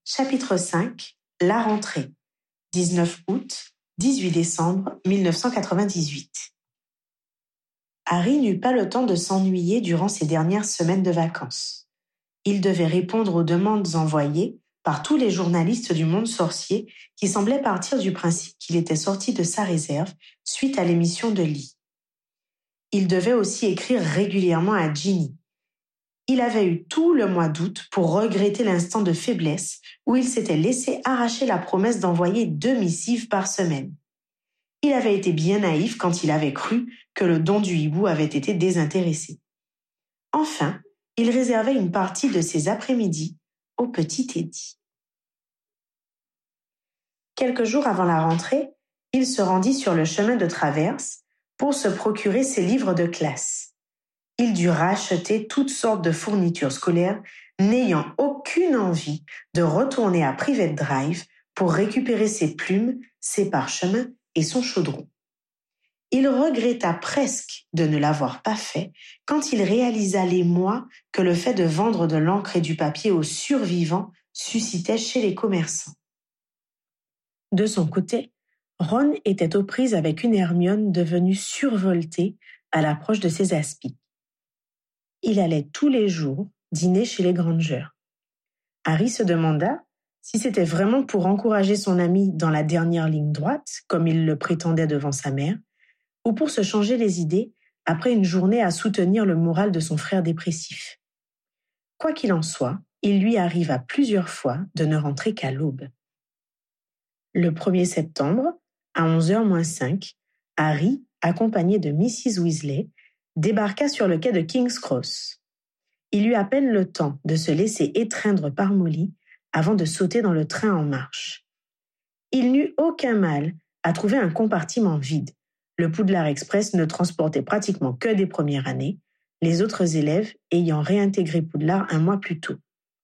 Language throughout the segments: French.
Chapitre 5. La rentrée. 19 août, 18 décembre 1998. Harry n'eut pas le temps de s'ennuyer durant ces dernières semaines de vacances. Il devait répondre aux demandes envoyées par tous les journalistes du monde sorcier qui semblaient partir du principe qu'il était sorti de sa réserve suite à l'émission de Lee. Il devait aussi écrire régulièrement à Ginny. Il avait eu tout le mois d'août pour regretter l'instant de faiblesse où il s'était laissé arracher la promesse d'envoyer 2 missives par semaine. Il avait été bien naïf quand il avait cru que le don du hibou avait été désintéressé. Enfin, il réservait une partie de ses après-midi au petit Teddy. Quelques jours avant la rentrée, il se rendit sur le chemin de traverse pour se procurer ses livres de classe. Il dut racheter toutes sortes de fournitures scolaires, n'ayant aucune envie de retourner à Private Drive pour récupérer ses plumes, ses parchemins et son chaudron. Il regretta presque de ne l'avoir pas fait quand il réalisa l'émoi que le fait de vendre de l'encre et du papier aux survivants suscitait chez les commerçants. De son côté, Ron était aux prises avec une Hermione devenue survoltée à l'approche de ses aspics. Il allait tous les jours dîner chez les Granger. Harry se demanda si c'était vraiment pour encourager son ami dans la dernière ligne droite, comme il le prétendait devant sa mère, ou pour se changer les idées après une journée à soutenir le moral de son frère dépressif. Quoi qu'il en soit, il lui arriva plusieurs fois de ne rentrer qu'à l'aube. Le 1er septembre, à 11h-5, Harry, accompagné de Mrs. Weasley, débarqua sur le quai de King's Cross. Il eut à peine le temps de se laisser étreindre par Molly avant de sauter dans le train en marche. Il n'eut aucun mal à trouver un compartiment vide. Le Poudlard Express ne transportait pratiquement que des premières années, les autres élèves ayant réintégré Poudlard un mois plus tôt.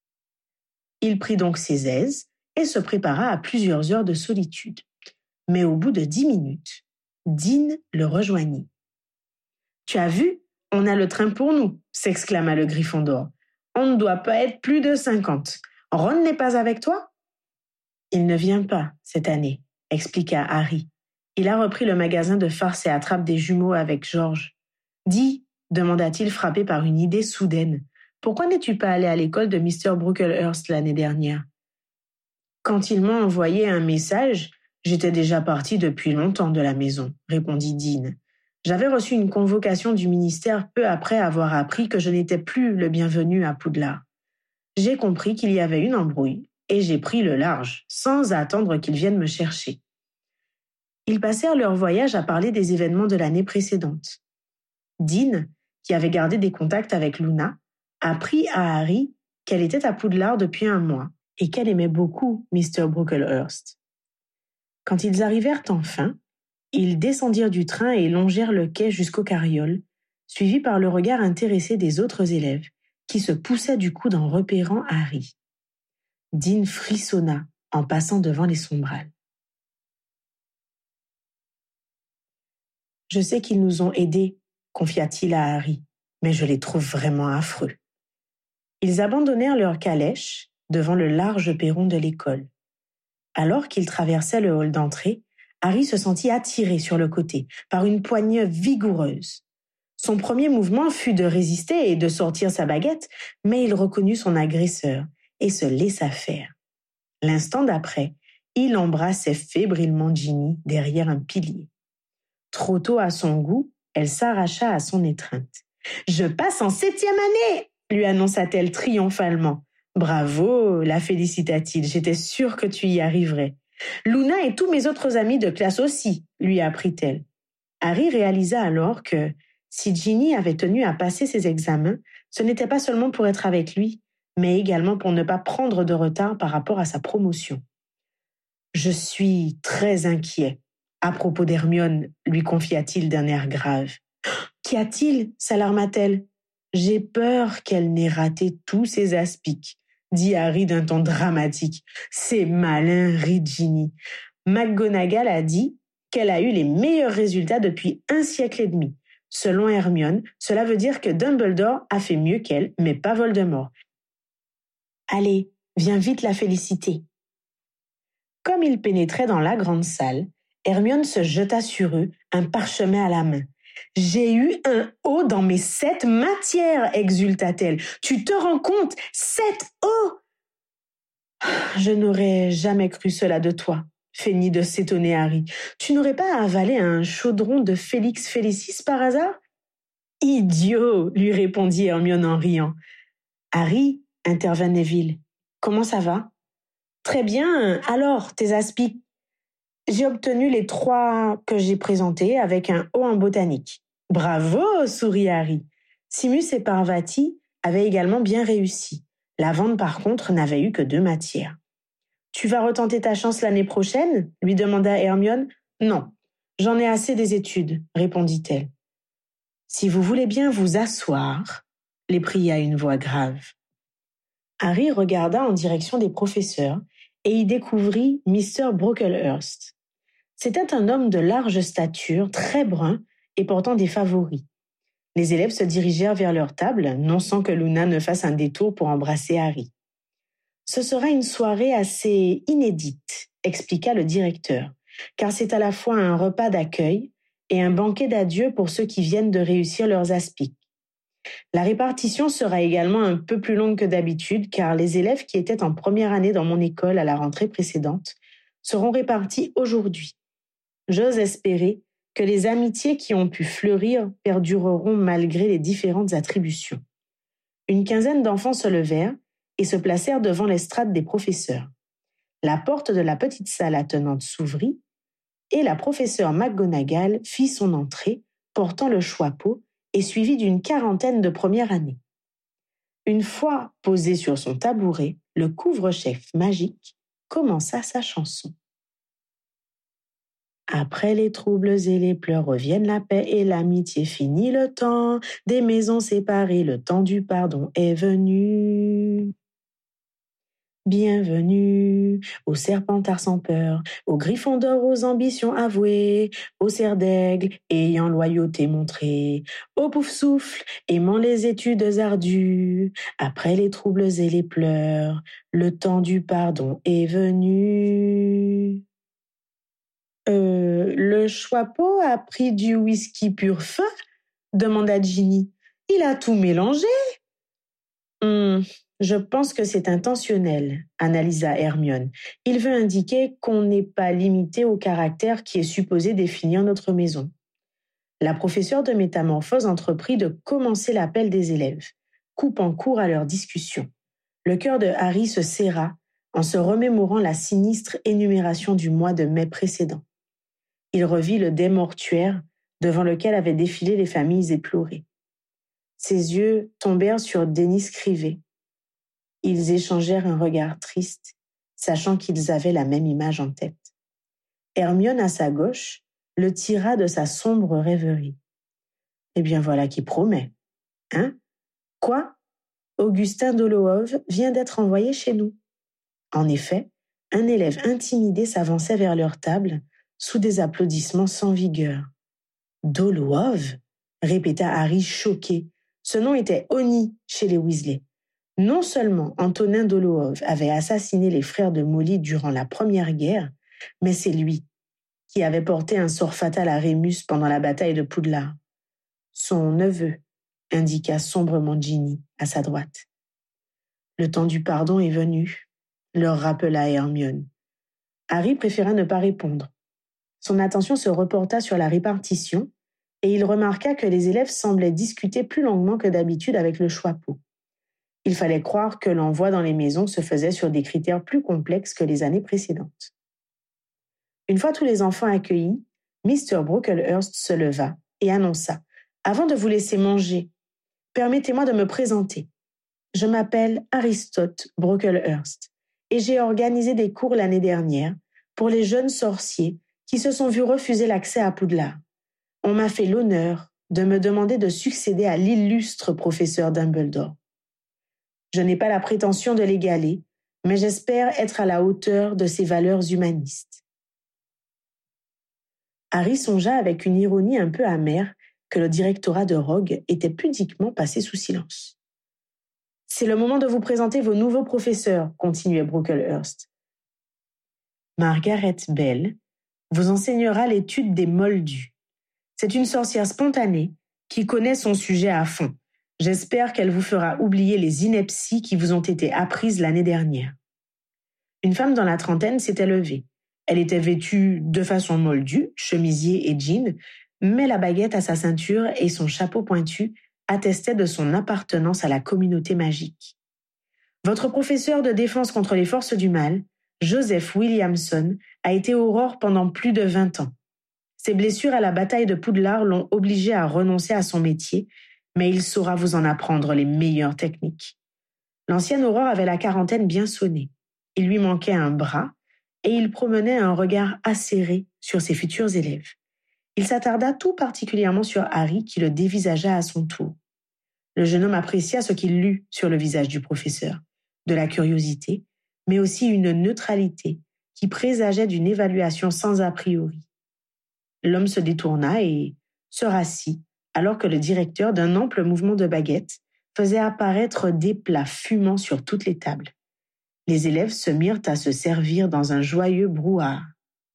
Il prit donc ses aises et se prépara à plusieurs heures de solitude. Mais au bout de 10 minutes, Dean le rejoignit. « Tu as vu, on a le train pour nous !» s'exclama le Gryffondor. « On ne doit pas être plus de 50. Ron n'est pas avec toi ?»« Il ne vient pas cette année, » expliqua Harry. « Il a repris le magasin de farce et attrape des jumeaux avec George. »« Dis, » demanda-t-il frappé par une idée soudaine, « pourquoi n'es-tu pas allé à l'école de Mr. Brooklehurst l'année dernière ?»« Quand il m'a envoyé un message, j'étais déjà parti depuis longtemps de la maison, » répondit Dean. J'avais reçu une convocation du ministère peu après avoir appris que je n'étais plus le bienvenu à Poudlard. J'ai compris qu'il y avait une embrouille et j'ai pris le large, sans attendre qu'ils viennent me chercher. Ils passèrent leur voyage à parler des événements de l'année précédente. Dean, qui avait gardé des contacts avec Luna, apprit à Harry qu'elle était à Poudlard depuis un mois et qu'elle aimait beaucoup Mr. Brooklehurst. Quand ils arrivèrent enfin, ils descendirent du train et longèrent le quai jusqu'aux carrioles, suivis par le regard intéressé des autres élèves, qui se poussaient du coude en repérant Harry. Dean frissonna en passant devant les sombrales. « Je sais qu'ils nous ont aidés, » confia-t-il à Harry, « mais je les trouve vraiment affreux. » Ils abandonnèrent leur calèche devant le large perron de l'école. Alors qu'ils traversaient le hall d'entrée, Harry se sentit attiré sur le côté par une poignée vigoureuse. Son premier mouvement fut de résister et de sortir sa baguette, mais il reconnut son agresseur et se laissa faire. L'instant d'après, il embrassait fébrilement Ginny derrière un pilier. Trop tôt à son goût, elle s'arracha à son étreinte. « Je passe en 7e année !» lui annonça-t-elle triomphalement. « Bravo !» la félicita-t-il. « J'étais sûre que tu y arriverais. » « Luna et tous mes autres amis de classe aussi, » lui apprit-elle. Harry réalisa alors que, si Ginny avait tenu à passer ses examens, ce n'était pas seulement pour être avec lui, mais également pour ne pas prendre de retard par rapport à sa promotion. « Je suis très inquiet à propos d'Hermione, » lui confia-t-il d'un air grave. « Qu'y a-t-il » s'alarma-t-elle. « J'ai peur qu'elle n'ait raté tous ses aspics, » dit Harry d'un ton dramatique. « C'est malin, » rit Ginny. « McGonagall a dit qu'elle a eu les meilleurs résultats depuis 1 siècle et demi. Selon Hermione, cela veut dire que Dumbledore a fait mieux qu'elle, mais pas Voldemort. Allez, Viens vite la féliciter. » Comme ils pénétraient dans la grande salle, Hermione se jeta sur eux, un parchemin à la main. « J'ai eu un O dans mes 7 matières, exulta-t-elle. Tu te rends compte? 7 O! Je n'aurais jamais cru cela de toi, feignit de s'étonner Harry. Tu n'aurais pas avalé un chaudron de Félix Félicis par hasard? Idiot, lui répondit Hermione en riant. Harry, intervint Neville, comment ça va? Très bien, alors, tes aspics? J'ai obtenu les 3 que j'ai présentés avec un O en botanique. Bravo, sourit Harry. Simus et Parvati avaient également bien réussi. Lavande, par contre, n'avait eu que 2 matières. Tu vas retenter ta chance l'année prochaine? Lui demanda Hermione. Non, j'en ai assez des études, répondit-elle. Si vous voulez bien vous asseoir, les pria une voix grave. Harry regarda en direction des professeurs et y découvrit Mr. Brocklehurst. C'était un homme de large stature, très brun et portant des favoris. Les élèves se dirigèrent vers leur table, non sans que Luna ne fasse un détour pour embrasser Harry. « Ce sera une soirée assez inédite, » expliqua le directeur, car c'est à la fois un repas d'accueil et un banquet d'adieu pour ceux qui viennent de réussir leurs aspics. La répartition sera également un peu plus longue que d'habitude, car les élèves qui étaient en première année dans mon école à la rentrée précédente seront répartis aujourd'hui. J'ose espérer que les amitiés qui ont pu fleurir perdureront malgré les différentes attributions. Une quinzaine d'enfants se levèrent et se placèrent devant l'estrade des professeurs. La porte de la petite salle attenante s'ouvrit et la professeure McGonagall fit son entrée, portant le chapeau et suivie d'une quarantaine de première année. Une fois posé sur son tabouret, le couvre-chef magique commença sa chanson. Après les troubles et les pleurs reviennent la paix et l'amitié, fini le temps des maisons séparées, le temps du pardon est venu. Bienvenue aux Serpentards sans peur, aux Gryffondors aux ambitions avouées, aux Serres d'Aigle ayant loyauté montrée, aux Poufsouffles aimant les études ardues. Après les troubles et les pleurs, le temps du pardon est venu. Le Choixpeau a pris du whisky pur feu? Demanda Ginny. Il a tout mélangé. Je pense que c'est intentionnel, analysa Hermione. Il veut indiquer qu'on n'est pas limité au caractère qui est supposé définir notre maison. La professeure de métamorphose entreprit de commencer l'appel des élèves, coupant court à leur discussion. Le cœur de Harry se serra en se remémorant la sinistre énumération du mois de mai précédent. Il revit le dais mortuaire devant lequel avaient défilé les familles éplorées. Ses yeux tombèrent sur Dennis Crivet. Ils échangèrent un regard triste, sachant qu'ils avaient la même image en tête. Hermione, à sa gauche, le tira de sa sombre rêverie. « Eh bien voilà qui promet. Hein? Quoi? Augustin Dolohov vient d'être envoyé chez nous. » En effet, un élève intimidé s'avançait vers leur table, sous des applaudissements sans vigueur. « Dolohov ?» répéta Harry choqué. Ce nom était honni chez les Weasley. Non seulement Antonin Dolohov avait assassiné les frères de Molly durant la Première Guerre, mais c'est lui qui avait porté un sort fatal à Rémus pendant la bataille de Poudlard. Son neveu, indiqua sombrement Ginny à sa droite. Le temps du pardon est venu, leur rappela Hermione. Harry préféra ne pas répondre. Son attention se reporta sur la répartition et il remarqua que les élèves semblaient discuter plus longuement que d'habitude avec le Choixpeau. Il fallait croire que l'envoi dans les maisons se faisait sur des critères plus complexes que les années précédentes. Une fois tous les enfants accueillis, Mr. Brocklehurst se leva et annonça « Avant de vous laisser manger, permettez-moi de me présenter. Je m'appelle Aristote Brocklehurst et j'ai organisé des cours l'année dernière pour les jeunes sorciers qui se sont vus refuser l'accès à Poudlard. On m'a fait l'honneur de me demander de succéder à l'illustre professeur Dumbledore. Je n'ai pas la prétention de l'égaler, mais j'espère être à la hauteur de ses valeurs humanistes. » Harry songea avec une ironie un peu amère que le directorat de Rogue était pudiquement passé sous silence. C'est le moment de vous présenter vos nouveaux professeurs, continuait Brocklehurst. Margaret Bell vous enseignera l'étude des moldus. C'est une sorcière spontanée qui connaît son sujet à fond. J'espère qu'elle vous fera oublier les inepties qui vous ont été apprises l'année dernière. Une femme dans la trentaine s'était levée. Elle était vêtue de façon moldue, chemisier et jean, mais la baguette à sa ceinture et son chapeau pointu attestaient de son appartenance à la communauté magique. Votre professeur de défense contre les forces du mal, Joseph Williamson, a été aurore pendant plus de 20 ans. Ses blessures à la bataille de Poudlard l'ont obligé à renoncer à son métier, mais il saura vous en apprendre les meilleures techniques. L'ancienne aurore avait la quarantaine bien sonnée. Il lui manquait un bras et il promenait un regard acéré sur ses futurs élèves. Il s'attarda tout particulièrement sur Harry qui le dévisagea à son tour. Le jeune homme apprécia ce qu'il lut sur le visage du professeur, de la curiosité, mais aussi une neutralité qui présageait d'une évaluation sans a priori. L'homme se détourna et se rassit, alors que le directeur, d'un ample mouvement de baguette, faisait apparaître des plats fumants sur toutes les tables. Les élèves se mirent à se servir dans un joyeux brouhaha.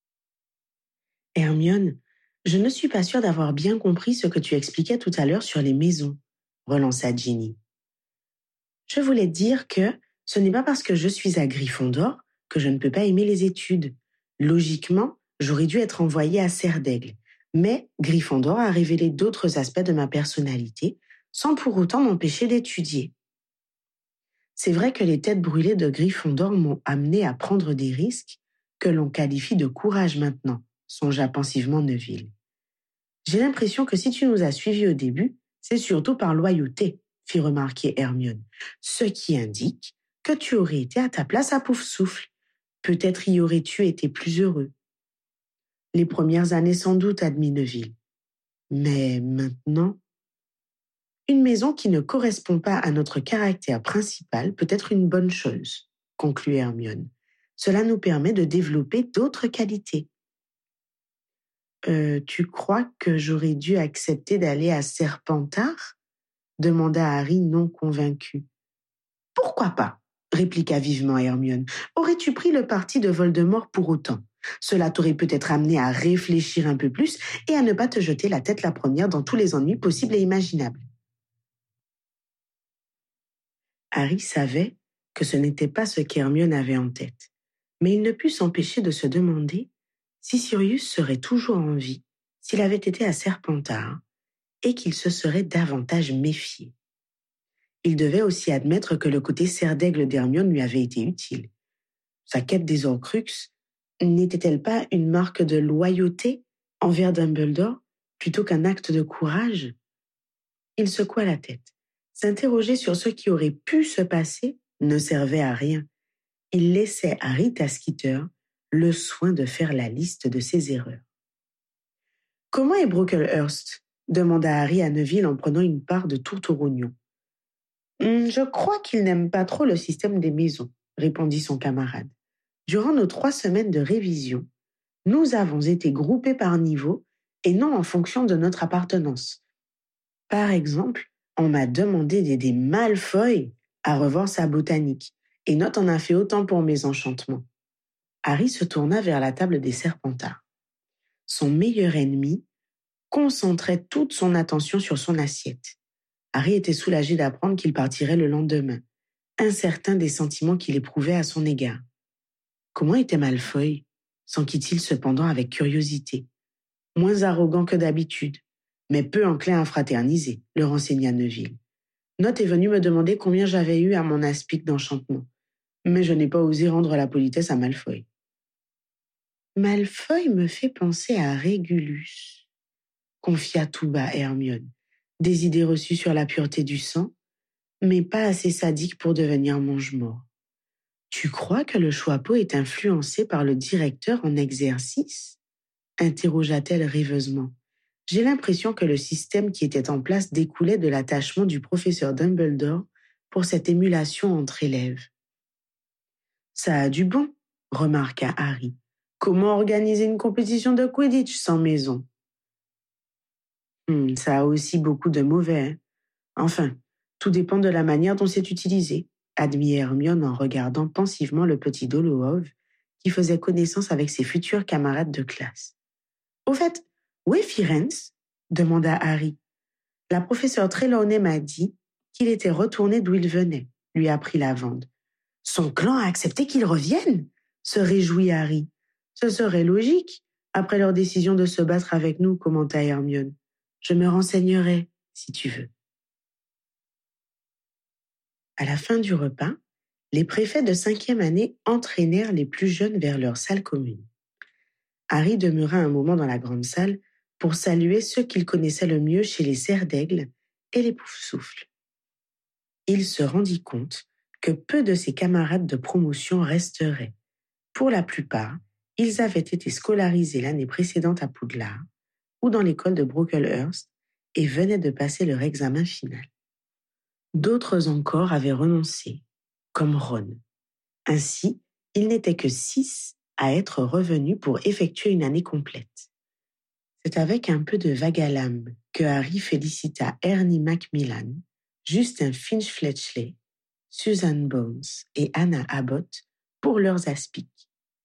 « Hermione, je ne suis pas sûre d'avoir bien compris ce que tu expliquais tout à l'heure sur les maisons, » relança Ginny. « Je voulais dire que ce n'est pas parce que je suis à Gryffondor que je ne peux pas aimer les études. Logiquement, j'aurais dû être envoyée à Serre d'Aigle, mais Gryffondor a révélé d'autres aspects de ma personnalité sans pour autant m'empêcher d'étudier. C'est vrai que les têtes brûlées de Gryffondor m'ont amené à prendre des risques que l'on qualifie de courage maintenant, songea pensivement Neville. J'ai l'impression que si tu nous as suivis au début, c'est surtout par loyauté, fit remarquer Hermione, ce qui indique que tu aurais été à ta place à Poufsouffle. Peut-être y aurais-tu été plus heureux. Les premières années sans doute, admit Neville. Mais maintenant... Une maison qui ne correspond pas à notre caractère principal peut être une bonne chose, conclut Hermione. Cela nous permet de développer d'autres qualités. Tu crois que j'aurais dû accepter d'aller à Serpentard ? Demanda Harry non convaincu. Pourquoi pas ? Répliqua vivement Hermione. Aurais-tu pris le parti de Voldemort pour autant ? Cela t'aurait peut-être amené à réfléchir un peu plus et à ne pas te jeter la tête la première dans tous les ennuis possibles et imaginables. Harry savait que ce n'était pas ce qu'Hermione avait en tête, mais il ne put s'empêcher de se demander si Sirius serait toujours en vie s'il avait été à Serpentard et qu'il se serait davantage méfié. Il devait aussi admettre que le côté serre d'aigle d'Hermione lui avait été utile. Sa quête des Horcruxes n'était-elle pas une marque de loyauté envers Dumbledore plutôt qu'un acte de courage ? Il secoua la tête. S'interroger sur ce qui aurait pu se passer ne servait à rien. Il laissait à Rita Skeeter le soin de faire la liste de ses erreurs. « Comment est Brocklehurst ?» demanda Harry à Neville en prenant une part de tourte au rognon. « Je crois qu'il n'aime pas trop le système des maisons, » répondit son camarade. « Durant nos 3 semaines de révision, nous avons été groupés par niveau et non en fonction de notre appartenance. Par exemple, on m'a demandé d'aider Malfoy à revoir sa botanique, et Note en a fait autant pour mes enchantements. » Harry se tourna vers la table des Serpentards. Son meilleur ennemi concentrait toute son attention sur son assiette. Harry était soulagé d'apprendre qu'il partirait le lendemain, incertain des sentiments qu'il éprouvait à son égard. Comment était Malfoy ? S'enquit-il cependant avec curiosité. Moins arrogant que d'habitude, mais peu enclin à fraterniser, le renseigna Neville. Note est venue me demander combien j'avais eu à mon aspic d'enchantement, mais je n'ai pas osé rendre la politesse à Malfoy. Malfoy me fait penser à Régulus, confia tout bas Hermione. Des idées reçues sur la pureté du sang, mais pas assez sadique pour devenir mange-mort. Tu crois que le Choixpeau est influencé par le directeur en exercice ? Interrogea-t-elle rêveusement. J'ai l'impression que le système qui était en place découlait de l'attachement du professeur Dumbledore pour cette émulation entre élèves. Ça a du bon, remarqua Harry. Comment organiser une compétition de Quidditch sans maison ? Ça a aussi beaucoup de mauvais. Enfin, Tout dépend de la manière dont c'est utilisé, admit Hermione en regardant pensivement le petit Dolohov qui faisait connaissance avec ses futurs camarades de classe. Au fait, où est Firenze? Demanda Harry. La professeure Trelawney m'a dit qu'il était retourné d'où il venait, lui apprit Lavande. Son clan a accepté qu'il revienne, se réjouit Harry. Ce serait logique, après leur décision de se battre avec nous, commenta Hermione. Je me renseignerai, si tu veux. À la fin du repas, les préfets de 5e année entraînèrent les plus jeunes vers leur salle commune. Harry demeura un moment dans la grande salle pour saluer ceux qu'il connaissait le mieux chez les cerfs d'aigle et les poufsouffles. Il se rendit compte que peu de ses camarades de promotion resteraient. Pour la plupart, ils avaient été scolarisés l'année précédente à Poudlard ou dans l'école de Brocklehurst et venaient de passer leur examen final. D'autres encore avaient renoncé, comme Ron. Ainsi, il n'était que 6 à être revenus pour effectuer une année complète. C'est avec un peu de vague à l'âme que Harry félicita Ernie Macmillan, Justin Finch-Fletchley, Susan Bones et Anna Abbott pour leurs aspics.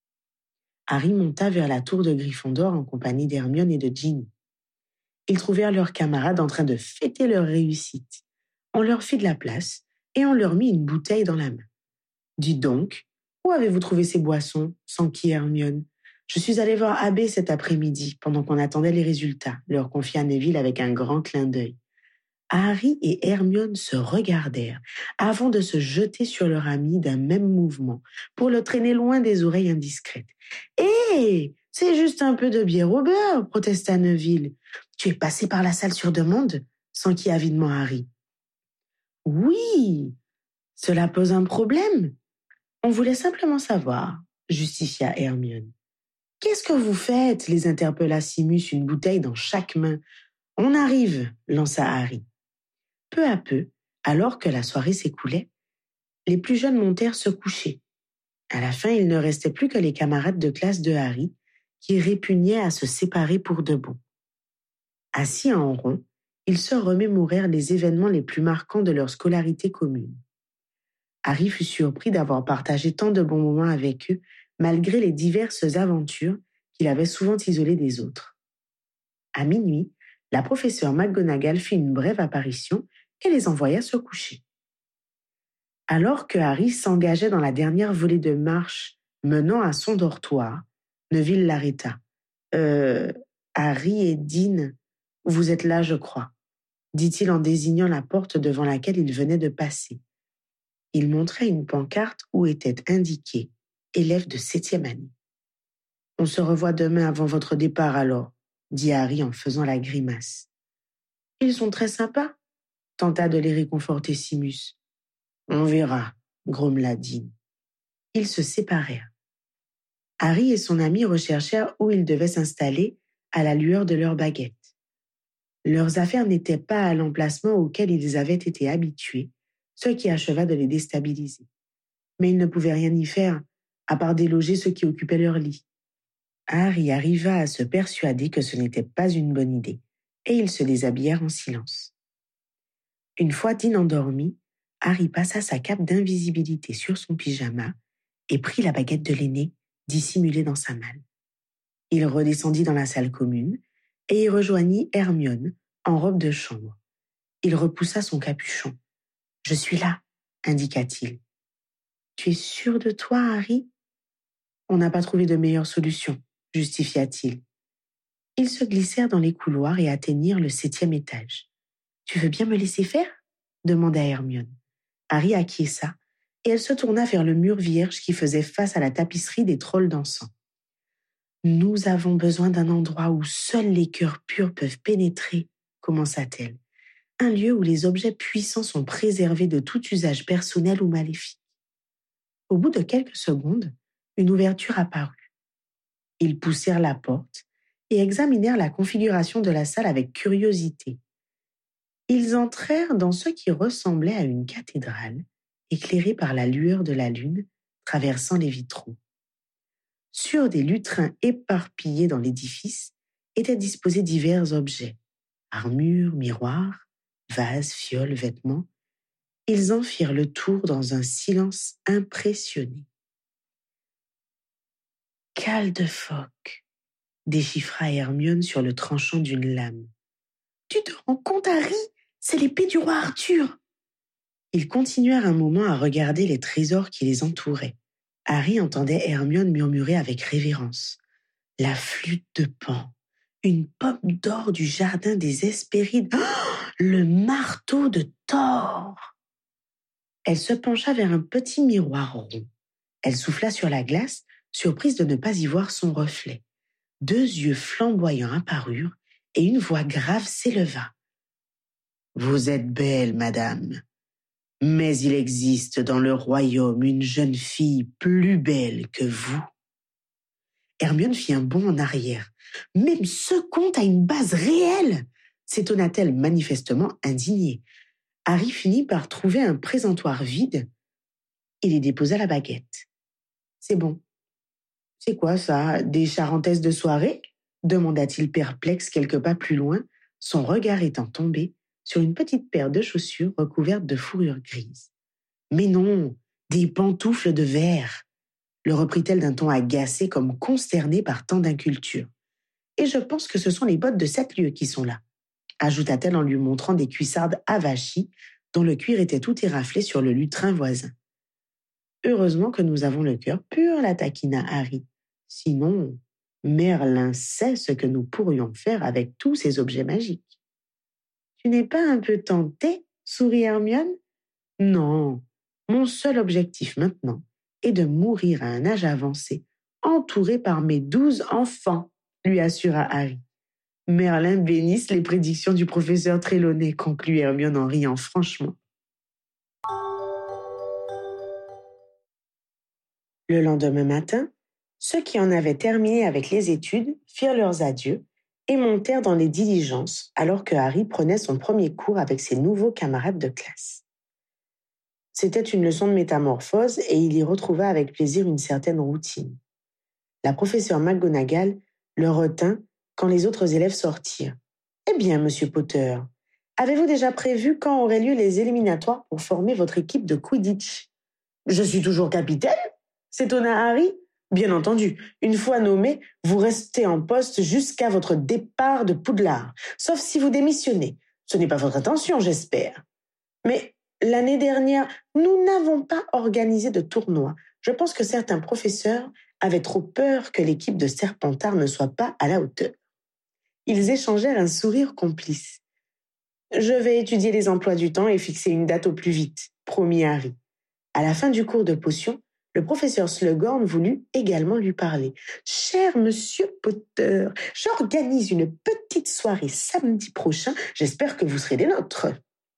Harry monta vers la tour de Gryffondor en compagnie d'Hermione et de Ginny. Ils trouvèrent leurs camarades en train de fêter leur réussite. On leur fit de la place et on leur mit une bouteille dans la main. « Dites donc, où avez-vous trouvé ces boissons ?» s'enquit Hermione. « Je suis allée voir Abbé cet après-midi, pendant qu'on attendait les résultats, » leur confia Neville avec un grand clin d'œil. Harry et Hermione se regardèrent avant de se jeter sur leur ami d'un même mouvement pour le traîner loin des oreilles indiscrètes. « Hé, c'est juste un peu de bière au beurre » protesta Neville. « Tu es passé par la salle sur demande ?» s'enquit avidement Harry. « Oui, cela pose un problème. On voulait simplement savoir, » justifia Hermione. « Qu'est-ce que vous faites ?» les interpella Simus, une bouteille dans chaque main. « On arrive » lança Harry. Peu à peu, alors que la soirée s'écoulait, les plus jeunes montèrent se coucher. À la fin, il ne restait plus que les camarades de classe de Harry, qui répugnaient à se séparer pour de bon. Assis en rond, ils se remémorèrent les événements les plus marquants de leur scolarité commune. Harry fut surpris d'avoir partagé tant de bons moments avec eux, malgré les diverses aventures qu'il avait souvent isolées des autres. À minuit, la professeure McGonagall fit une brève apparition et les envoya se coucher. Alors que Harry s'engageait dans la dernière volée de marche menant à son dortoir, Neville l'arrêta. Harry et Dean, vous êtes là, je crois, dit-il en désignant la porte devant laquelle il venait de passer. Il montrait une pancarte où était indiqué « Élève de 7e année ». « On se revoit demain avant votre départ alors », dit Harry en faisant la grimace. « Ils sont très sympas », tenta de les réconforter Simus. « On verra », grommela Dean. Ils se séparèrent. Harry et son ami recherchèrent où ils devaient s'installer à la lueur de leurs baguettes. Leurs affaires n'étaient pas à l'emplacement auquel ils avaient été habitués, ce qui acheva de les déstabiliser. Mais ils ne pouvaient rien y faire, à part déloger ceux qui occupaient leur lit. Harry arriva à se persuader que ce n'était pas une bonne idée, et ils se déshabillèrent en silence. Une fois Dean endormi, Harry passa sa cape d'invisibilité sur son pyjama et prit la baguette de l'aîné dissimulée dans sa malle. Il redescendit dans la salle commune et y rejoignit Hermione en robe de chambre. Il repoussa son capuchon. « Je suis là », indiqua-t-il. « Tu es sûr de toi, Harry ?»« On n'a pas trouvé de meilleure solution, » justifia-t-il. Ils se glissèrent dans les couloirs et atteignirent le 7e étage. « Tu veux bien me laisser faire ?» demanda Hermione. Harry acquiesça et elle se tourna vers le mur vierge qui faisait face à la tapisserie des trolls dansants. « Nous avons besoin d'un endroit où seuls les cœurs purs peuvent pénétrer, » commença-t-elle. « Un lieu où les objets puissants sont préservés de tout usage personnel ou maléfique. » Au bout de quelques secondes, une ouverture apparut. Ils poussèrent la porte et examinèrent la configuration de la salle avec curiosité. Ils entrèrent dans ce qui ressemblait à une cathédrale, éclairée par la lueur de la lune traversant les vitraux. Sur des lutrins éparpillés dans l'édifice étaient disposés divers objets, armures, miroirs, vases, fioles, vêtements, Ils en firent le tour dans un silence impressionné. « Cale de phoque !» déchiffra Hermione sur le tranchant d'une lame. « Tu te rends compte, Harry? C'est l'épée du roi Arthur !» Ils continuèrent un moment à regarder les trésors qui les entouraient. Harry entendait Hermione murmurer avec révérence. « La flûte de Pan, une pomme d'or du jardin des Hespérides, le marteau de Thor !» Elle se pencha vers un petit miroir rond. Elle souffla sur la glace, surprise de ne pas y voir son reflet. 2 yeux flamboyants apparurent et une voix grave s'éleva. « Vous êtes belle, madame. Mais il existe dans le royaume une jeune fille plus belle que vous. » Hermione fit un bond en arrière. « Même ce conte a une base réelle !» s'étonna-t-elle manifestement indignée. Harry finit par trouver un présentoir vide. Il y déposa la baguette. « C'est bon. »« C'est quoi ça, des charentaises de soirée ?» demanda-t-il perplexe quelque pas plus loin, son regard étant tombé sur une petite paire de chaussures recouvertes de fourrure grise. « Mais non, des pantoufles de verre !» le reprit-elle d'un ton agacé comme consternée par tant d'inculture. « Et je pense que ce sont les bottes de 7 lieues qui sont là, » ajouta-t-elle en lui montrant des cuissardes avachies dont le cuir était tout éraflé sur le lutrin voisin. « Heureusement que nous avons le cœur pur, » la taquina Harry. « Sinon, Merlin sait ce que nous pourrions faire avec tous ces objets magiques. »« Tu n'es pas un peu tentée ?» sourit Hermione. « Non, mon seul objectif maintenant est de mourir à un âge avancé, entouré par mes 12 enfants, » lui assura Harry. « Merlin bénisse les prédictions du professeur Trelawney, » conclut Hermione en riant franchement. Le lendemain matin, ceux qui en avaient terminé avec les études firent leurs adieux et montèrent dans les diligences alors que Harry prenait son premier cours avec ses nouveaux camarades de classe. C'était une leçon de métamorphose et il y retrouva avec plaisir une certaine routine. La professeure McGonagall le retint quand les autres élèves sortirent. « Eh bien, monsieur Potter, avez-vous déjà prévu quand auraient lieu les éliminatoires pour former votre équipe de Quidditch ?»« Je suis toujours capitaine ?» s'étonna Harry. « Bien entendu, une fois nommé, vous restez en poste jusqu'à votre départ de Poudlard, sauf si vous démissionnez. Ce n'est pas votre intention, j'espère. Mais l'année dernière, nous n'avons pas organisé de tournoi. Je pense que certains professeurs avaient trop peur que l'équipe de Serpentard ne soit pas à la hauteur. » Ils échangèrent un sourire complice. « Je vais étudier les emplois du temps et fixer une date au plus vite, » promit Harry. À la fin du cours de potions, le professeur Slughorn voulut également lui parler. « Cher monsieur Potter, j'organise une petite soirée samedi prochain. J'espère que vous serez des nôtres. »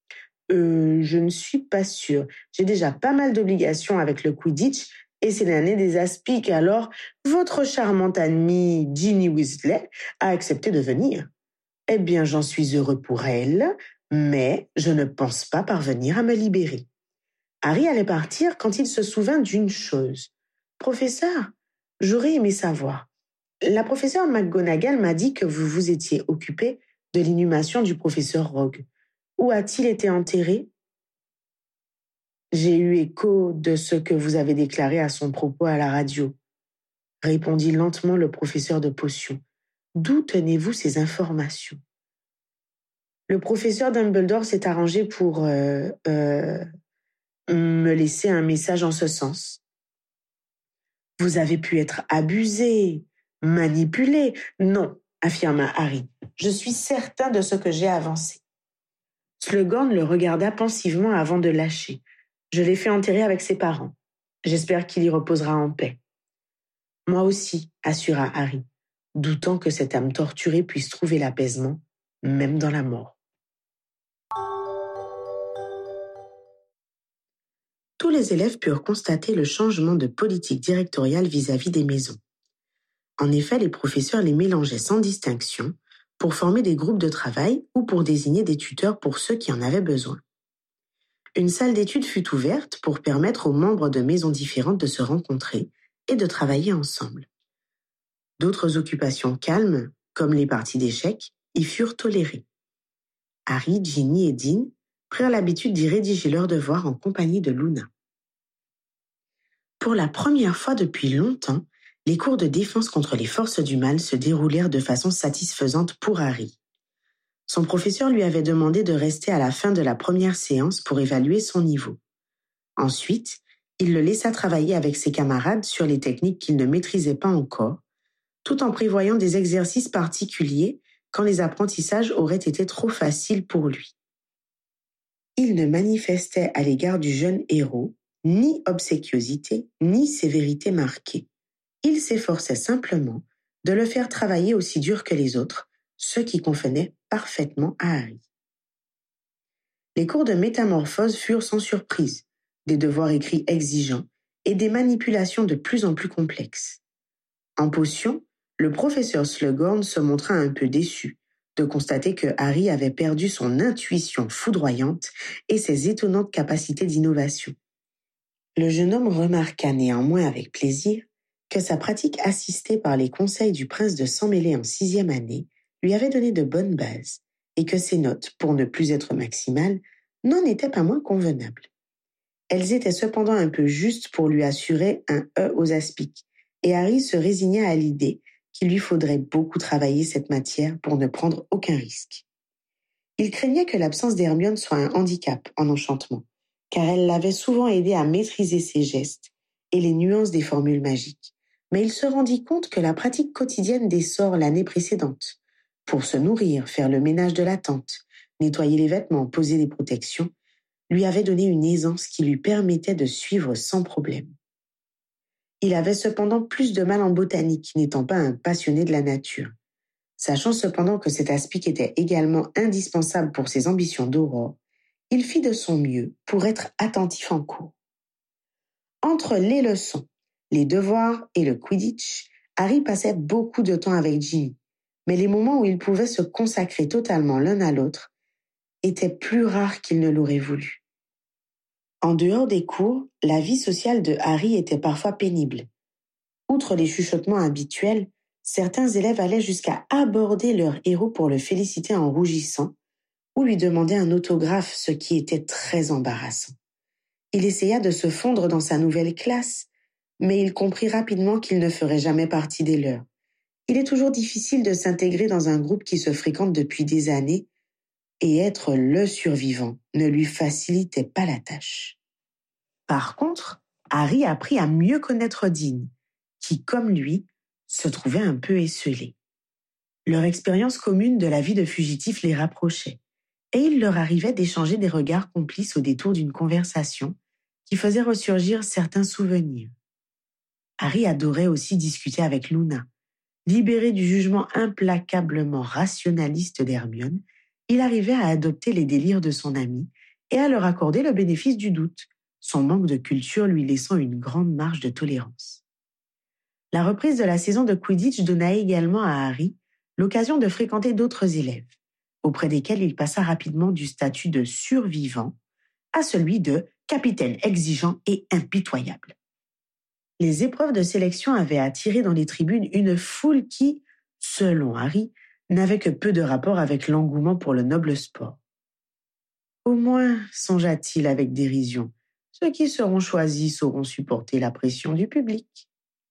Je ne suis pas sûre. J'ai déjà pas mal d'obligations avec le Quidditch et c'est l'année des aspics, alors votre charmante amie Ginny Weasley a accepté de venir. Eh bien, j'en suis heureux pour elle, mais je ne pense pas parvenir à me libérer. » Harry allait partir quand il se souvint d'une chose. « Professeur, j'aurais aimé savoir. La professeure McGonagall m'a dit que vous vous étiez occupé de l'inhumation du professeur Rogue. Où a-t-il été enterré ? » « J'ai eu écho de ce que vous avez déclaré à son propos à la radio, » répondit lentement le professeur de potions. « D'où tenez-vous ces informations ? » Le professeur Dumbledore s'est arrangé pour me laisser un message en ce sens. « Vous avez pu être abusé, manipulé. »« Non, » affirma Harry. « Je suis certain de ce que j'ai avancé. » Slughorn le regarda pensivement avant de lâcher. « Je l'ai fait enterrer avec ses parents. J'espère qu'il y reposera en paix. »« Moi aussi, » assura Harry, doutant que cette âme torturée puisse trouver l'apaisement, même dans la mort. Tous les élèves purent constater le changement de politique directoriale vis-à-vis des maisons. En effet, les professeurs les mélangeaient sans distinction pour former des groupes de travail ou pour désigner des tuteurs pour ceux qui en avaient besoin. Une salle d'études fut ouverte pour permettre aux membres de maisons différentes de se rencontrer et de travailler ensemble. D'autres occupations calmes, comme les parties d'échecs, y furent tolérées. Harry, Ginny et Dean prirent l'habitude d'y rédiger leurs devoirs en compagnie de Luna. Pour la première fois depuis longtemps, les cours de défense contre les forces du mal se déroulèrent de façon satisfaisante pour Harry. Son professeur lui avait demandé de rester à la fin de la première séance pour évaluer son niveau. Ensuite, il le laissa travailler avec ses camarades sur les techniques qu'il ne maîtrisait pas encore, tout en prévoyant des exercices particuliers quand les apprentissages auraient été trop faciles pour lui. Il ne manifestait à l'égard du jeune héros ni obséquiosité, ni sévérité marquée. Il s'efforçait simplement de le faire travailler aussi dur que les autres, ce qui convenait parfaitement à Harry. Les cours de métamorphose furent sans surprise, des devoirs écrits exigeants et des manipulations de plus en plus complexes. En potion, le professeur Slughorn se montra un peu déçu de constater que Harry avait perdu son intuition foudroyante et ses étonnantes capacités d'innovation. Le jeune homme remarqua néanmoins avec plaisir que sa pratique assistée par les conseils du prince de Sang-Mêlé en 6e année lui avait donné de bonnes bases et que ses notes, pour ne plus être maximales, n'en étaient pas moins convenables. Elles étaient cependant un peu justes pour lui assurer un E aux aspics, et Harry se résigna à l'idée qu'il lui faudrait beaucoup travailler cette matière pour ne prendre aucun risque. Il craignait que l'absence d'Hermione soit un handicap en enchantement, car elle l'avait souvent aidé à maîtriser ses gestes et les nuances des formules magiques. Mais il se rendit compte que la pratique quotidienne des sorts l'année précédente, pour se nourrir, faire le ménage de la tente, nettoyer les vêtements, poser des protections, lui avait donné une aisance qui lui permettait de suivre sans problème. Il avait cependant plus de mal en botanique, n'étant pas un passionné de la nature. Sachant cependant que cet aspic était également indispensable pour ses ambitions d'aurore, il fit de son mieux pour être attentif en cours. Entre les leçons, les devoirs et le Quidditch, Harry passait beaucoup de temps avec Ginny, mais les moments où ils pouvaient se consacrer totalement l'un à l'autre étaient plus rares qu'il ne l'aurait voulu. En dehors des cours, la vie sociale de Harry était parfois pénible. Outre les chuchotements habituels, certains élèves allaient jusqu'à aborder leur héros pour le féliciter en rougissant ou lui demander un autographe, ce qui était très embarrassant. Il essaya de se fondre dans sa nouvelle classe, mais il comprit rapidement qu'il ne ferait jamais partie des leurs. Il est toujours difficile de s'intégrer dans un groupe qui se fréquente depuis des années, et être le survivant ne lui facilitait pas la tâche. Par contre, Harry apprit à mieux connaître Dean, qui, comme lui, se trouvait un peu esseulé. Leur expérience commune de la vie de fugitif les rapprochait, et il leur arrivait d'échanger des regards complices au détour d'une conversation qui faisait ressurgir certains souvenirs. Harry adorait aussi discuter avec Luna. Libéré du jugement implacablement rationaliste d'Hermione, il arrivait à adopter les délires de son ami et à leur accorder le bénéfice du doute, son manque de culture lui laissant une grande marge de tolérance. La reprise de la saison de Quidditch donna également à Harry l'occasion de fréquenter d'autres élèves, auprès desquels il passa rapidement du statut de survivant à celui de capitaine exigeant et impitoyable. Les épreuves de sélection avaient attiré dans les tribunes une foule qui, selon Harry, n'avait que peu de rapport avec l'engouement pour le noble sport. Au moins, songea-t-il avec dérision, ceux qui seront choisis sauront supporter la pression du public.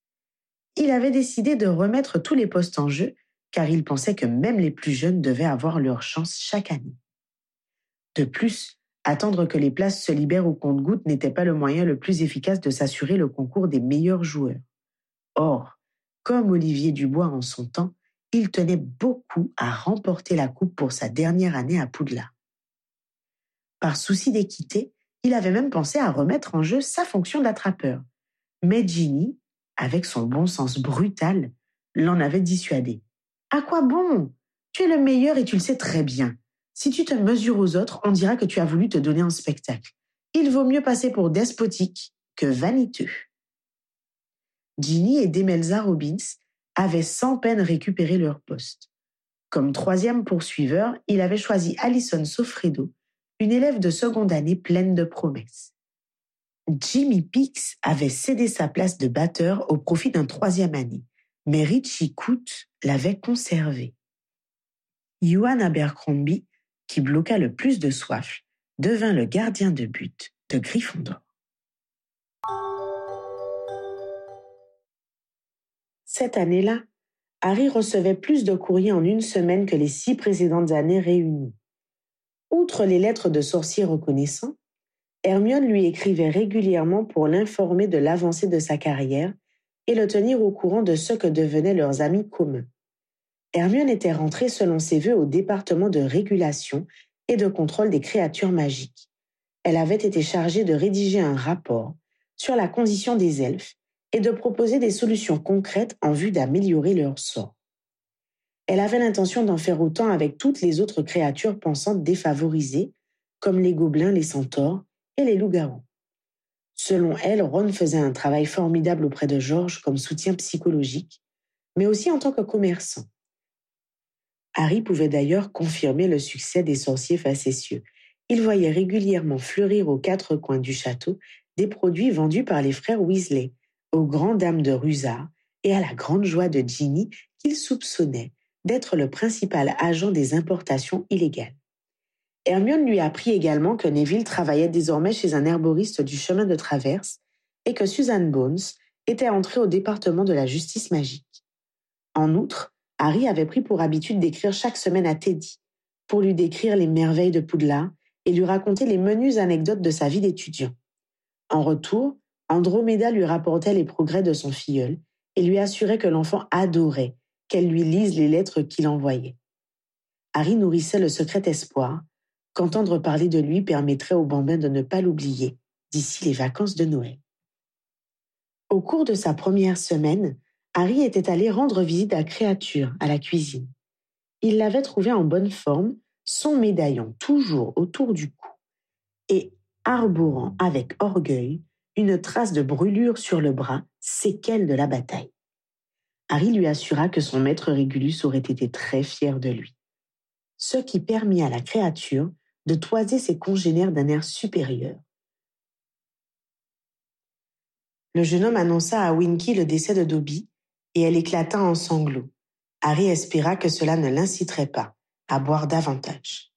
Il avait décidé de remettre tous les postes en jeu, car il pensait que même les plus jeunes devaient avoir leur chance chaque année. De plus, attendre que les places se libèrent au compte-gouttes n'était pas le moyen le plus efficace de s'assurer le concours des meilleurs joueurs. Or, comme Olivier Dubois en son temps, il tenait beaucoup à remporter la coupe pour sa dernière année à Poudlard. Par souci d'équité, il avait même pensé à remettre en jeu sa fonction d'attrapeur. Mais Ginny, avec son bon sens brutal, l'en avait dissuadé. « À quoi bon ? Tu es le meilleur et tu le sais très bien. Si tu te mesures aux autres, on dira que tu as voulu te donner un spectacle. Il vaut mieux passer pour despotique que vaniteux. » Ginny et Demelza Robbins avaient sans peine récupéré leur poste. Comme troisième poursuiveur, il avait choisi Alison Soffredo, une élève de seconde année pleine de promesses. Jimmy Pix avait cédé sa place de batteur au profit d'un troisième année, mais Richie Coote l'avait conservé. Ewan Abercrombie, qui bloqua le plus de soif, devint le gardien de but de Gryffondor. Cette année-là, Harry recevait plus de courriers en une semaine que les 6 précédentes années réunies. Outre les lettres de sorciers reconnaissants, Hermione lui écrivait régulièrement pour l'informer de l'avancée de sa carrière et le tenir au courant de ce que devenaient leurs amis communs. Hermione était rentrée selon ses vœux au département de régulation et de contrôle des créatures magiques. Elle avait été chargée de rédiger un rapport sur la condition des elfes et de proposer des solutions concrètes en vue d'améliorer leur sort. Elle avait l'intention d'en faire autant avec toutes les autres créatures pensantes défavorisées, comme les gobelins, les centaures et les loups-garous. Selon elle, Ron faisait un travail formidable auprès de George comme soutien psychologique, mais aussi en tant que commerçant. Harry pouvait d'ailleurs confirmer le succès des sorciers facétieux. Il voyait régulièrement fleurir aux 4 coins du château des produits vendus par les frères Weasley, aux grandes dames de Rusard et à la grande joie de Ginny qu'il soupçonnait d'être le principal agent des importations illégales. Hermione lui apprit également que Neville travaillait désormais chez un herboriste du chemin de traverse et que Susan Bones était entrée au département de la justice magique. En outre, Harry avait pris pour habitude d'écrire chaque semaine à Teddy pour lui décrire les merveilles de Poudlard et lui raconter les menues anecdotes de sa vie d'étudiant. En retour, Andromeda lui rapportait les progrès de son filleul et lui assurait que l'enfant adorait qu'elle lui lise les lettres qu'il envoyait. Harry nourrissait le secret espoir qu'entendre parler de lui permettrait au bambin de ne pas l'oublier d'ici les vacances de Noël. Au cours de sa première semaine, Harry était allé rendre visite à Créature, à la cuisine. Il l'avait trouvé en bonne forme, son médaillon toujours autour du cou, et arborant avec orgueil une trace de brûlure sur le bras, séquelle de la bataille. Harry lui assura que son maître Régulus aurait été très fier de lui, ce qui permit à la créature de toiser ses congénères d'un air supérieur. Le jeune homme annonça à Winky le décès de Dobby et elle éclata en sanglots. Harry espéra que cela ne l'inciterait pas à boire davantage.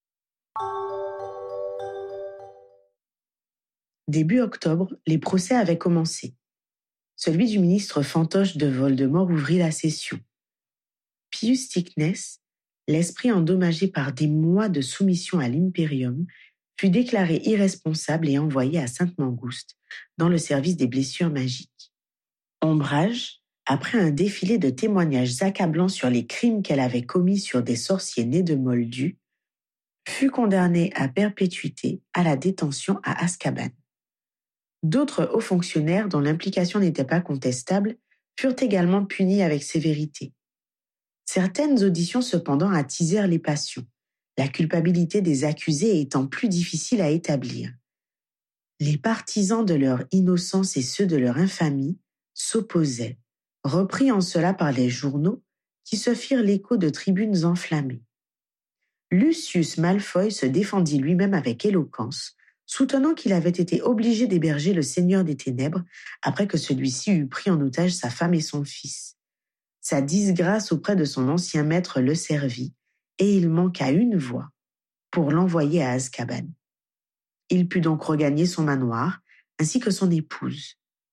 Début octobre, les procès avaient commencé. Celui du ministre fantoche de Voldemort ouvrit la session. Pius Thicknesse, l'esprit endommagé par des mois de soumission à l'Imperium, fut déclaré irresponsable et envoyé à Sainte-Mangouste, dans le service des blessures magiques. Ombrage, après un défilé de témoignages accablants sur les crimes qu'elle avait commis sur des sorciers nés de Moldus, fut condamnée à perpétuité à la détention à Azkaban. D'autres hauts fonctionnaires dont l'implication n'était pas contestable furent également punis avec sévérité. Certaines auditions cependant attisèrent les passions, la culpabilité des accusés étant plus difficile à établir. Les partisans de leur innocence et ceux de leur infamie s'opposaient, repris en cela par les journaux qui se firent l'écho de tribunes enflammées. Lucius Malfoy se défendit lui-même avec éloquence, soutenant qu'il avait été obligé d'héberger le Seigneur des Ténèbres après que celui-ci eut pris en otage sa femme et son fils. Sa disgrâce auprès de son ancien maître le servit, et il manqua une voix pour l'envoyer à Azkaban. Il put donc regagner son manoir, ainsi que son épouse.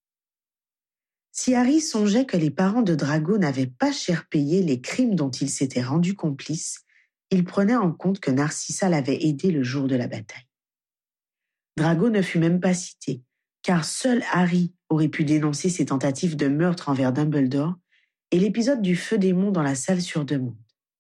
Si Harry songeait que les parents de Drago n'avaient pas cher payé les crimes dont il s'était rendu complice, il prenait en compte que Narcissa l'avait aidé le jour de la bataille. Drago ne fut même pas cité, car seul Harry aurait pu dénoncer ses tentatives de meurtre envers Dumbledore et l'épisode du feu démon dans la salle sur demande.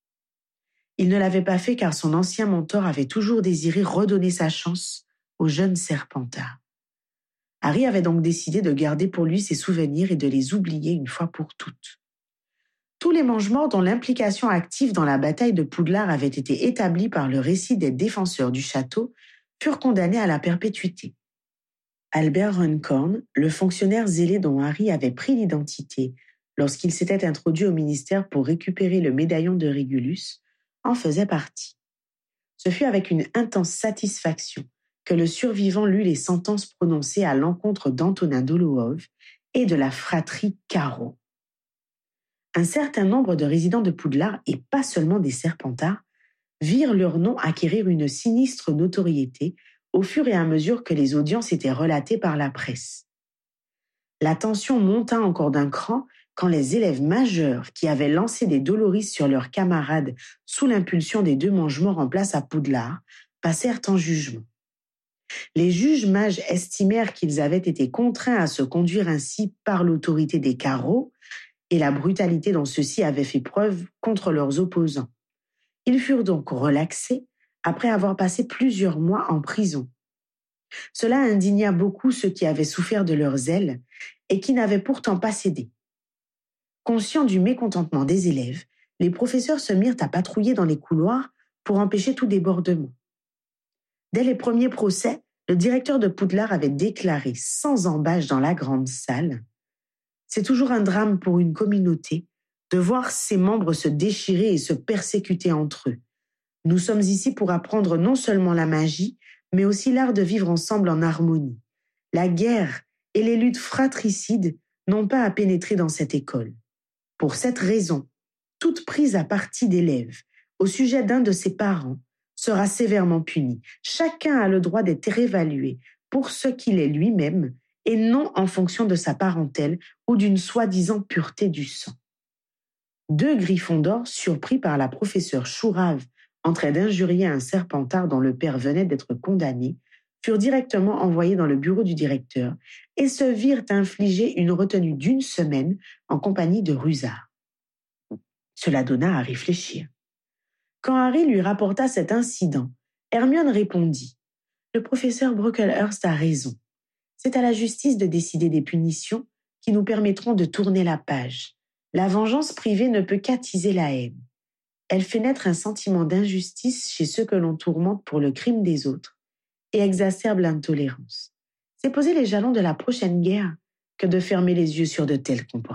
Il ne l'avait pas fait car son ancien mentor avait toujours désiré redonner sa chance au jeune Serpentard. Harry avait donc décidé de garder pour lui ses souvenirs et de les oublier une fois pour toutes. Tous les mange-morts dont l'implication active dans la bataille de Poudlard avait été établie par le récit des défenseurs du château furent condamnés à la perpétuité. Albert Runcorn, le fonctionnaire zélé dont Harry avait pris l'identité lorsqu'il s'était introduit au ministère pour récupérer le médaillon de Régulus, en faisait partie. Ce fut avec une intense satisfaction que le survivant lut les sentences prononcées à l'encontre d'Antonin Dolohov et de la fratrie Caro. Un certain nombre de résidents de Poudlard, et pas seulement des Serpentards, virent leur nom acquérir une sinistre notoriété au fur et à mesure que les audiences étaient relatées par la presse. La tension monta encore d'un cran quand les élèves majeurs qui avaient lancé des doloris sur leurs camarades sous l'impulsion des 2 mange-morts en place à Poudlard passèrent en jugement. Les juges mages estimèrent qu'ils avaient été contraints à se conduire ainsi par l'autorité des carreaux et la brutalité dont ceux-ci avaient fait preuve contre leurs opposants. Ils furent donc relaxés après avoir passé plusieurs mois en prison. Cela indigna beaucoup ceux qui avaient souffert de leur zèle et qui n'avaient pourtant pas cédé. Conscients du mécontentement des élèves, les professeurs se mirent à patrouiller dans les couloirs pour empêcher tout débordement. Dès les premiers procès, le directeur de Poudlard avait déclaré sans ambages dans la grande salle : « C'est toujours un drame pour une communauté de voir ses membres se déchirer et se persécuter entre eux. Nous sommes ici pour apprendre non seulement la magie, mais aussi l'art de vivre ensemble en harmonie. La guerre et les luttes fratricides n'ont pas à pénétrer dans cette école. Pour cette raison, toute prise à partie d'élève au sujet d'un de ses parents sera sévèrement punie. Chacun a le droit d'être réévalué pour ce qu'il est lui-même et non en fonction de sa parentèle ou d'une soi-disant pureté du sang. » 2 Gryffondors, surpris par la professeure Chourave en train d'injurier un Serpentard dont le père venait d'être condamné, furent directement envoyés dans le bureau du directeur et se virent infliger une retenue d'1 semaine en compagnie de Rusard. Cela donna à réfléchir. Quand Harry lui rapporta cet incident, Hermione répondit : « Le professeur Brocklehurst a raison. C'est à la justice de décider des punitions qui nous permettront de tourner la page. La vengeance privée ne peut qu'attiser la haine. Elle fait naître un sentiment d'injustice chez ceux que l'on tourmente pour le crime des autres et exacerbe l'intolérance. C'est poser les jalons de la prochaine guerre que de fermer les yeux sur de tels comportements. »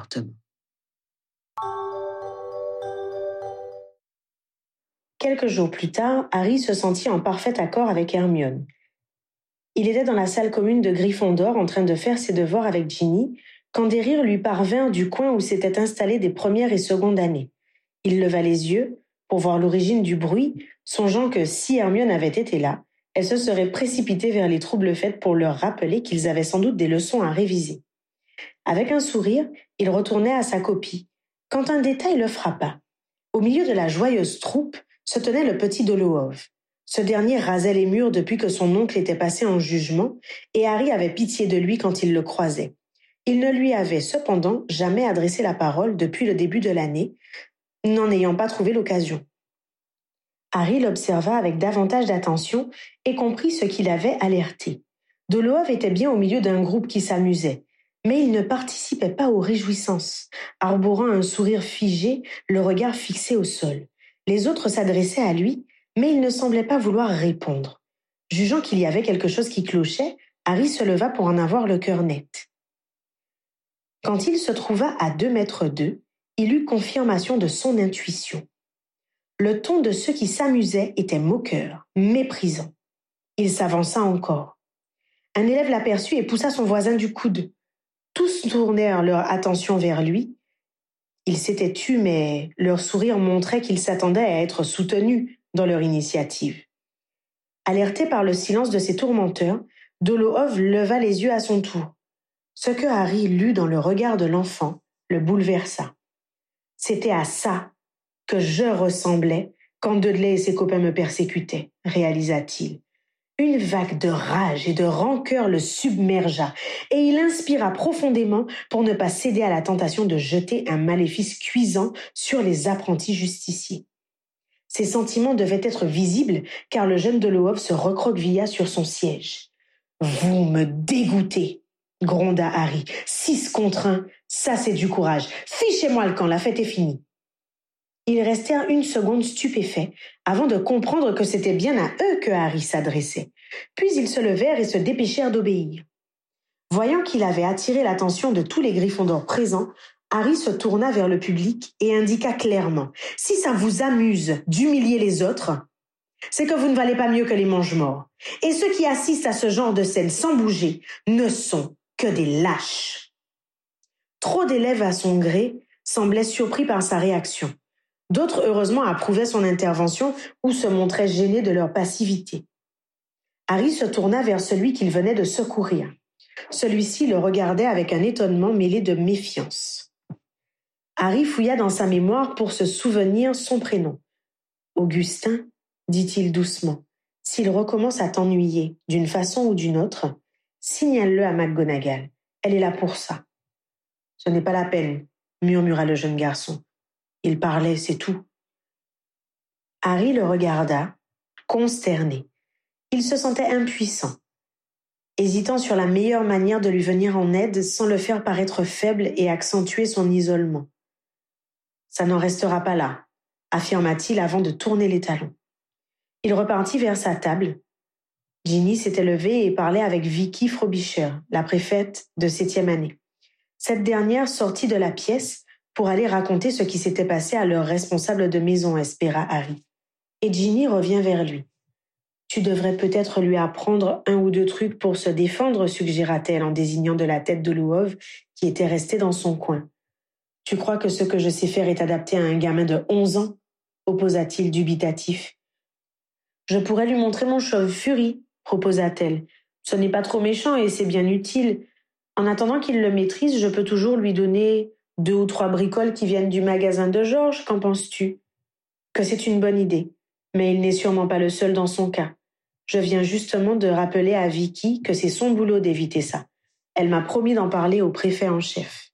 Quelques jours plus tard, Harry se sentit en parfait accord avec Hermione. Il était dans la salle commune de Gryffondor en train de faire ses devoirs avec Ginny quand des rires lui parvinrent du coin où s'étaient installées des premières et secondes années. Il leva les yeux pour voir l'origine du bruit, songeant que si Hermione avait été là, elle se serait précipitée vers les troubles-fêtes pour leur rappeler qu'ils avaient sans doute des leçons à réviser. Avec un sourire, il retournait à sa copie, quand un détail le frappa. Au milieu de la joyeuse troupe se tenait le petit Dolohov. Ce dernier rasait les murs depuis que son oncle était passé en jugement, et Harry avait pitié de lui quand il le croisait. Il ne lui avait cependant jamais adressé la parole depuis le début de l'année, n'en ayant pas trouvé l'occasion. Harry l'observa avec davantage d'attention et comprit ce qui l'avait alerté. Dolohov était bien au milieu d'un groupe qui s'amusait, mais il ne participait pas aux réjouissances, arborant un sourire figé, le regard fixé au sol. Les autres s'adressaient à lui, mais il ne semblait pas vouloir répondre. Jugeant qu'il y avait quelque chose qui clochait, Harry se leva pour en avoir le cœur net. Quand il se trouva à 2 mètres d'eux, il eut confirmation de son intuition. Le ton de ceux qui s'amusaient était moqueur, méprisant. Il s'avança encore. Un élève l'aperçut et poussa son voisin du coude. Tous tournèrent leur attention vers lui. Ils s'étaient tus, mais leur sourire montrait qu'ils s'attendaient à être soutenus dans leur initiative. Alerté par le silence de ses tourmenteurs, Dolohov leva les yeux à son tour. Ce que Harry lut dans le regard de l'enfant le bouleversa. C'était à ça que je ressemblais quand Dudley et ses copains me persécutaient, réalisa-t-il. Une vague de rage et de rancœur le submergea et il inspira profondément pour ne pas céder à la tentation de jeter un maléfice cuisant sur les apprentis justiciers. Ses sentiments devaient être visibles car le jeune Dolohov se recroquevilla sur son siège. « Vous me dégoûtez !» gronda Harry. « 6 contre 1, ça c'est du courage. Fichez-moi le camp, la fête est finie. » Ils restèrent 1 seconde stupéfaits avant de comprendre que c'était bien à eux que Harry s'adressait. Puis ils se levèrent et se dépêchèrent d'obéir. Voyant qu'il avait attiré l'attention de tous les Gryffondors présents, Harry se tourna vers le public et indiqua clairement : « Si ça vous amuse d'humilier les autres, c'est que vous ne valez pas mieux que les mange-morts. Et ceux qui assistent à ce genre de scène sans bouger ne sont que des lâches. » Trop d'élèves à son gré semblaient surpris par sa réaction. D'autres, heureusement, approuvaient son intervention ou se montraient gênés de leur passivité. Harry se tourna vers celui qu'il venait de secourir. Celui-ci le regardait avec un étonnement mêlé de méfiance. Harry fouilla dans sa mémoire pour se souvenir son prénom. « Augustin », dit-il doucement, « s'il recommence à t'ennuyer d'une façon ou d'une autre, signale-le à McGonagall. Elle est là pour ça. »« Ce n'est pas la peine, » murmura le jeune garçon. Il parlait, c'est tout. Harry le regarda, consterné. Il se sentait impuissant, hésitant sur la meilleure manière de lui venir en aide sans le faire paraître faible et accentuer son isolement. « Ça n'en restera pas là, » affirma-t-il avant de tourner les talons. Il repartit vers sa table. Ginny s'était levée et parlait avec Vicky Frobisher, la préfète de 7e année. Cette dernière sortit de la pièce pour aller raconter ce qui s'était passé à leur responsable de maison, espéra Harry. Et Ginny revient vers lui. « Tu devrais peut-être lui apprendre 1 ou 2 trucs pour se défendre, suggéra-t-elle en désignant de la tête de Louhov qui était resté dans son coin. « Tu crois que ce que je sais faire est adapté à un gamin de 11 ans ?» opposa-t-il dubitatif. « Je pourrais lui montrer mon chauve-furie, proposa-t-elle. « Ce n'est pas trop méchant et c'est bien utile. En attendant qu'il le maîtrise, je peux toujours lui donner 2 ou 3 bricoles qui viennent du magasin de Georges, qu'en penses-tu ? » Que c'est une bonne idée, mais il n'est sûrement pas le seul dans son cas. Je viens justement de rappeler à Vicky que c'est son boulot d'éviter ça. Elle m'a promis d'en parler au préfet en chef.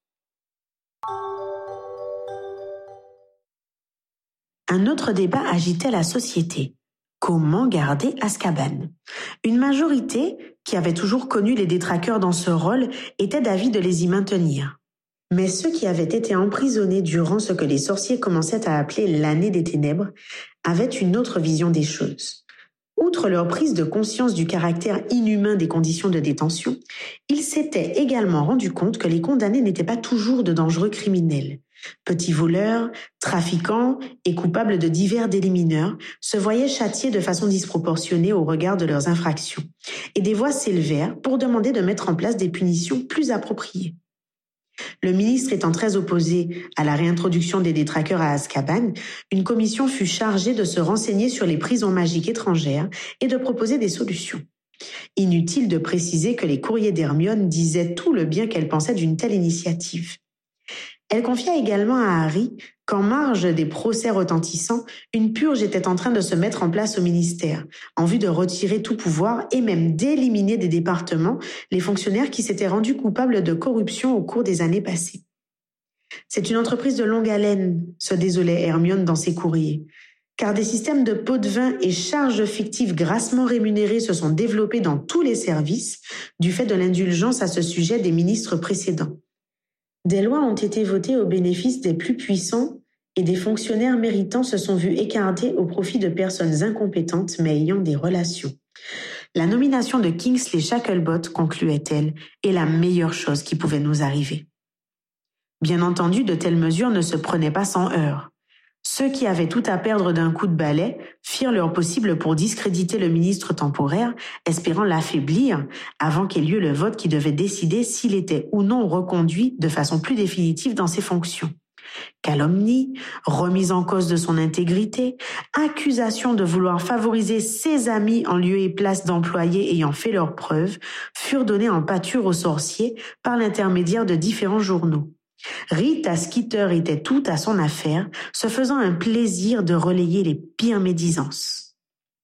Un autre débat agitait la société. Comment garder Azkaban ? Une majorité, qui avait toujours connu les détraqueurs dans ce rôle, était d'avis de les y maintenir. Mais ceux qui avaient été emprisonnés durant ce que les sorciers commençaient à appeler l'année des ténèbres avaient une autre vision des choses. Outre leur prise de conscience du caractère inhumain des conditions de détention, ils s'étaient également rendus compte que les condamnés n'étaient pas toujours de dangereux criminels. Petits voleurs, trafiquants et coupables de divers délits mineurs se voyaient châtiés de façon disproportionnée au regard de leurs infractions, et des voix s'élevèrent pour demander de mettre en place des punitions plus appropriées. Le ministre étant très opposé à la réintroduction des détraqueurs à Azkaban, une commission fut chargée de se renseigner sur les prisons magiques étrangères et de proposer des solutions. Inutile de préciser que les courriers d'Hermione disaient tout le bien qu'elle pensait d'une telle initiative. Elle confia également à Harry qu'en marge des procès retentissants, une purge était en train de se mettre en place au ministère, en vue de retirer tout pouvoir et même d'éliminer des départements les fonctionnaires qui s'étaient rendus coupables de corruption au cours des années passées. C'est une entreprise de longue haleine, se désolait Hermione dans ses courriers, car des systèmes de pots de vin et charges fictives grassement rémunérées se sont développés dans tous les services, du fait de l'indulgence à ce sujet des ministres précédents. Des lois ont été votées au bénéfice des plus puissants et des fonctionnaires méritants se sont vus écartés au profit de personnes incompétentes mais ayant des relations. La nomination de Kingsley Shacklebolt, concluait-elle, est la meilleure chose qui pouvait nous arriver. Bien entendu, de telles mesures ne se prenaient pas sans heurts. Ceux qui avaient tout à perdre d'un coup de balai firent leur possible pour discréditer le ministre temporaire, espérant l'affaiblir avant qu'ait lieu le vote qui devait décider s'il était ou non reconduit de façon plus définitive dans ses fonctions. Calomnie, remise en cause de son intégrité, accusation de vouloir favoriser ses amis en lieu et place d'employés ayant fait leurs preuves, furent données en pâture aux sorciers par l'intermédiaire de différents journaux. Rita Skeeter était tout à son affaire, se faisant un plaisir de relayer les pires médisances.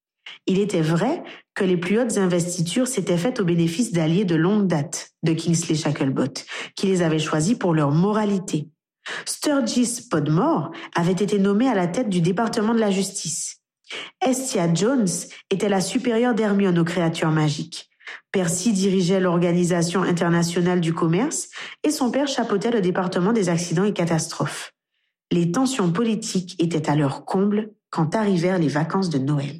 Il était vrai que les plus hautes investitures s'étaient faites au bénéfice d'alliés de longue date de Kingsley Shacklebolt, qui les avaient choisis pour leur moralité. Sturgis Podmore avait été nommé à la tête du département de la justice. Hestia Jones était la supérieure d'Hermione aux créatures magiques. Percy dirigeait l'Organisation internationale du commerce et son père chapeautait le département des accidents et catastrophes. Les tensions politiques étaient à leur comble quand arrivèrent les vacances de Noël.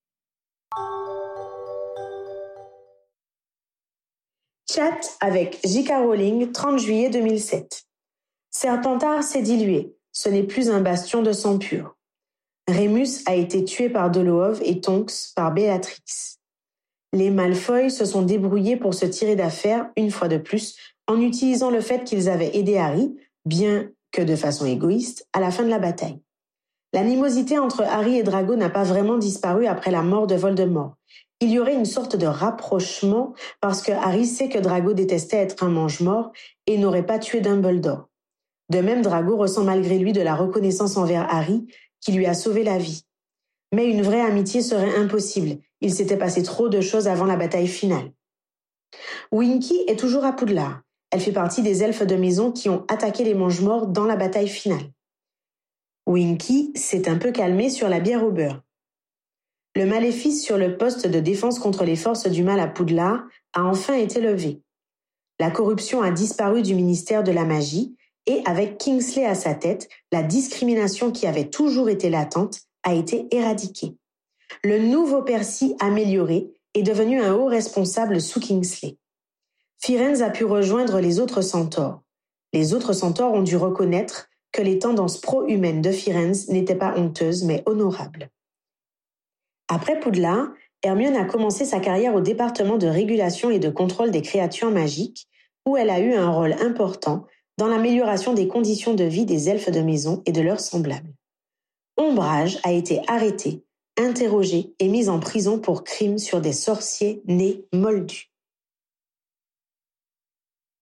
Chat avec J.K. Rowling, 30 juillet 2007. Serpentard s'est dilué, ce n'est plus un bastion de sang pur. Rémus a été tué par Dolohov et Tonks par Béatrix. Les Malfoy se sont débrouillés pour se tirer d'affaire, une fois de plus, en utilisant le fait qu'ils avaient aidé Harry, bien que de façon égoïste, à la fin de la bataille. L'animosité entre Harry et Drago n'a pas vraiment disparu après la mort de Voldemort. Il y aurait une sorte de rapprochement parce que Harry sait que Drago détestait être un mange-mort et n'aurait pas tué Dumbledore. De même, Drago ressent malgré lui de la reconnaissance envers Harry qui lui a sauvé la vie. Mais une vraie amitié serait impossible. Il s'était passé trop de choses avant la bataille finale. Winky est toujours à Poudlard. Elle fait partie des elfes de maison qui ont attaqué les mange-morts dans la bataille finale. Winky s'est un peu calmée sur la bière au beurre. Le maléfice sur le poste de défense contre les forces du mal à Poudlard a enfin été levé. La corruption a disparu du ministère de la magie et avec Kingsley à sa tête, la discrimination qui avait toujours été latente a été éradiquée. Le nouveau Percy amélioré est devenu un haut responsable sous Kingsley. Firenze a pu rejoindre les autres centaures. Les autres centaures ont dû reconnaître que les tendances pro-humaines de Firenze n'étaient pas honteuses mais honorables. Après Poudlard, Hermione a commencé sa carrière au département de régulation et de contrôle des créatures magiques, où elle a eu un rôle important dans l'amélioration des conditions de vie des elfes de maison et de leurs semblables. Ombrage a été arrêté, interrogé et mis en prison pour crime sur des sorciers nés moldus.